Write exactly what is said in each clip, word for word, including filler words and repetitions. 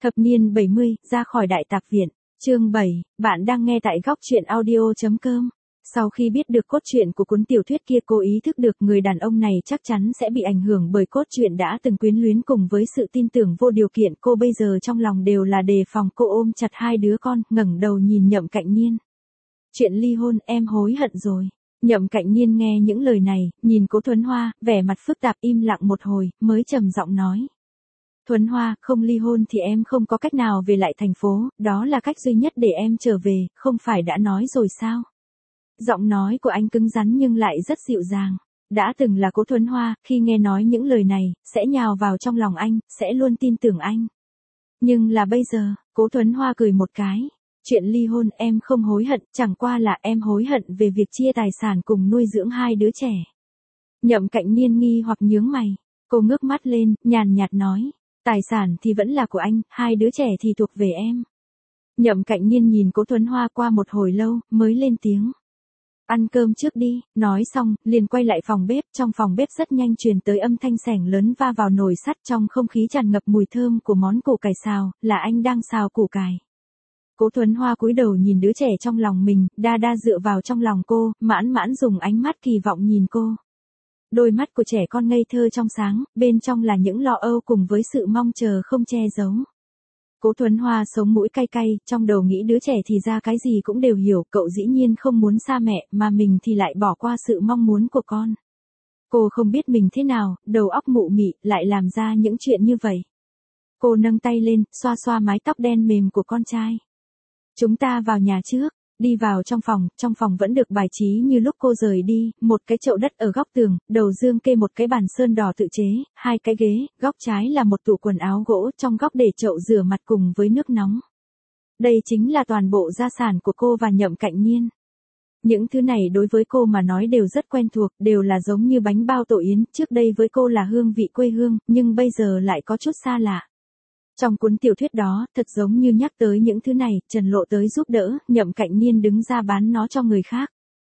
Thập niên bảy mươi, ra khỏi đại tạp viện. Chương bảy, bạn đang nghe tại góc truyện audio.com. Sau khi biết được cốt truyện của cuốn tiểu thuyết kia, cô ý thức được người đàn ông này chắc chắn sẽ bị ảnh hưởng bởi cốt truyện đã từng quyến luyến cùng với sự tin tưởng vô điều kiện. Cô bây giờ trong lòng đều là đề phòng. Cô ôm chặt hai đứa con, ngẩng đầu nhìn Nhậm Cạnh Niên. Chuyện ly hôn, em hối hận rồi. Nhậm Cạnh Niên nghe những lời này, nhìn Cố Thuấn Hoa, vẻ mặt phức tạp, im lặng một hồi, mới trầm giọng nói. Thuấn Hoa, không ly hôn thì em không có cách nào về lại thành phố, đó là cách duy nhất để em trở về, không phải đã nói rồi sao? Giọng nói của anh cứng rắn nhưng lại rất dịu dàng. Đã từng là Cố Thuấn Hoa, khi nghe nói những lời này, sẽ nhào vào trong lòng anh, sẽ luôn tin tưởng anh. Nhưng là bây giờ, Cố Thuấn Hoa cười một cái. Chuyện ly hôn em không hối hận, chẳng qua là em hối hận về việc chia tài sản cùng nuôi dưỡng hai đứa trẻ. Nhậm Cạnh Niên nghi hoặc nhướng mày. Cô ngước mắt lên, nhàn nhạt nói. Tài sản thì vẫn là của anh, hai đứa trẻ thì thuộc về em. Nhậm Cạnh Niên nhìn Cố Thuấn Hoa qua một hồi lâu, mới lên tiếng. Ăn cơm trước đi, nói xong, liền quay lại phòng bếp, trong phòng bếp rất nhanh truyền tới âm thanh xẻng lớn va vào nồi sắt, trong không khí tràn ngập mùi thơm của món củ cải xào, là anh đang xào củ cải. Cố Thuấn Hoa cúi đầu nhìn đứa trẻ trong lòng mình, đa đa dựa vào trong lòng cô, mãn mãn dùng ánh mắt kỳ vọng nhìn cô. Đôi mắt của trẻ con ngây thơ trong sáng, bên trong là những lo âu cùng với sự mong chờ không che giấu. Cố Thuấn Hoa sống mũi cay cay, trong đầu nghĩ đứa trẻ thì ra cái gì cũng đều hiểu, cậu dĩ nhiên không muốn xa mẹ, mà mình thì lại bỏ qua sự mong muốn của con. Cô không biết mình thế nào, đầu óc mụ mị, lại làm ra những chuyện như vậy. Cô nâng tay lên, xoa xoa mái tóc đen mềm của con trai. Chúng ta vào nhà trước. Đi vào trong phòng, trong phòng vẫn được bài trí như lúc cô rời đi, một cái chậu đất ở góc tường, đầu giường kê một cái bàn sơn đỏ tự chế, hai cái ghế, góc trái là một tủ quần áo gỗ, trong góc để chậu rửa mặt cùng với nước nóng. Đây chính là toàn bộ gia sản của cô và Nhậm Cạnh Niên. Những thứ này đối với cô mà nói đều rất quen thuộc, đều là giống như bánh bao tổ yến, trước đây với cô là hương vị quê hương, nhưng bây giờ lại có chút xa lạ. Trong cuốn tiểu thuyết đó, thật giống như nhắc tới những thứ này, Trần Lộ tới giúp đỡ, Nhậm Cạnh Niên đứng ra bán nó cho người khác.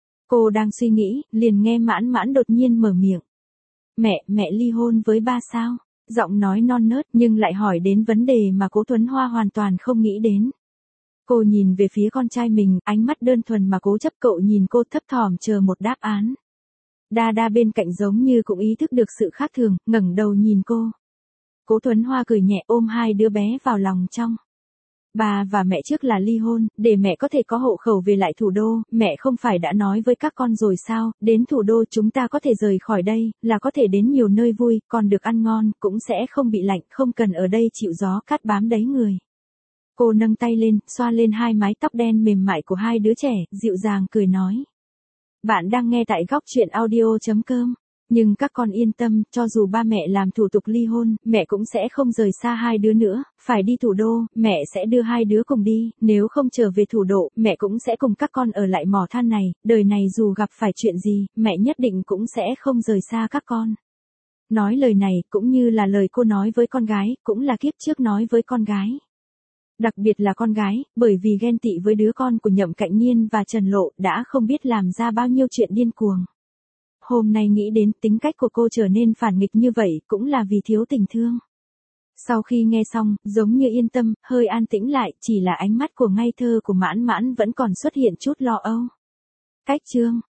Cô đang suy nghĩ, liền nghe Mãn Mãn đột nhiên mở miệng. Mẹ, mẹ ly hôn với ba sao? Giọng nói non nớt nhưng lại hỏi đến vấn đề mà Cố Thuấn Hoa hoàn toàn không nghĩ đến. Cô nhìn về phía con trai mình, ánh mắt đơn thuần mà cố chấp, cậu nhìn cô thấp thỏm chờ một đáp án. Đa đa bên cạnh giống như cũng ý thức được sự khác thường, ngẩng đầu nhìn cô. Cố Thuấn Hoa cười nhẹ ôm hai đứa bé vào lòng trong. Bà và mẹ trước là ly hôn, để mẹ có thể có hộ khẩu về lại thủ đô, mẹ không phải đã nói với các con rồi sao, đến thủ đô chúng ta có thể rời khỏi đây, là có thể đến nhiều nơi vui, còn được ăn ngon, cũng sẽ không bị lạnh, không cần ở đây chịu gió cát bám đáy người. Cô nâng tay lên, xoa lên hai mái tóc đen mềm mại của hai đứa trẻ, dịu dàng cười nói. Bạn đang nghe tại góc truyện audio.com. Nhưng các con yên tâm, cho dù ba mẹ làm thủ tục ly hôn, mẹ cũng sẽ không rời xa hai đứa nữa, phải đi thủ đô, mẹ sẽ đưa hai đứa cùng đi, nếu không trở về thủ đô, mẹ cũng sẽ cùng các con ở lại mỏ than này, đời này dù gặp phải chuyện gì, mẹ nhất định cũng sẽ không rời xa các con. Nói lời này, cũng như là lời cô nói với con gái, cũng là kiếp trước nói với con gái. Đặc biệt là con gái, bởi vì ghen tị với đứa con của Nhậm Cạnh Niên và Trần Lộ, đã không biết làm ra bao nhiêu chuyện điên cuồng. Hôm nay nghĩ đến tính cách của cô trở nên phản nghịch như vậy cũng là vì thiếu tình thương. Sau khi nghe xong, giống như yên tâm, hơi an tĩnh lại, chỉ là ánh mắt của ngây thơ của Mãn Mãn vẫn còn xuất hiện chút lo âu. Cách chương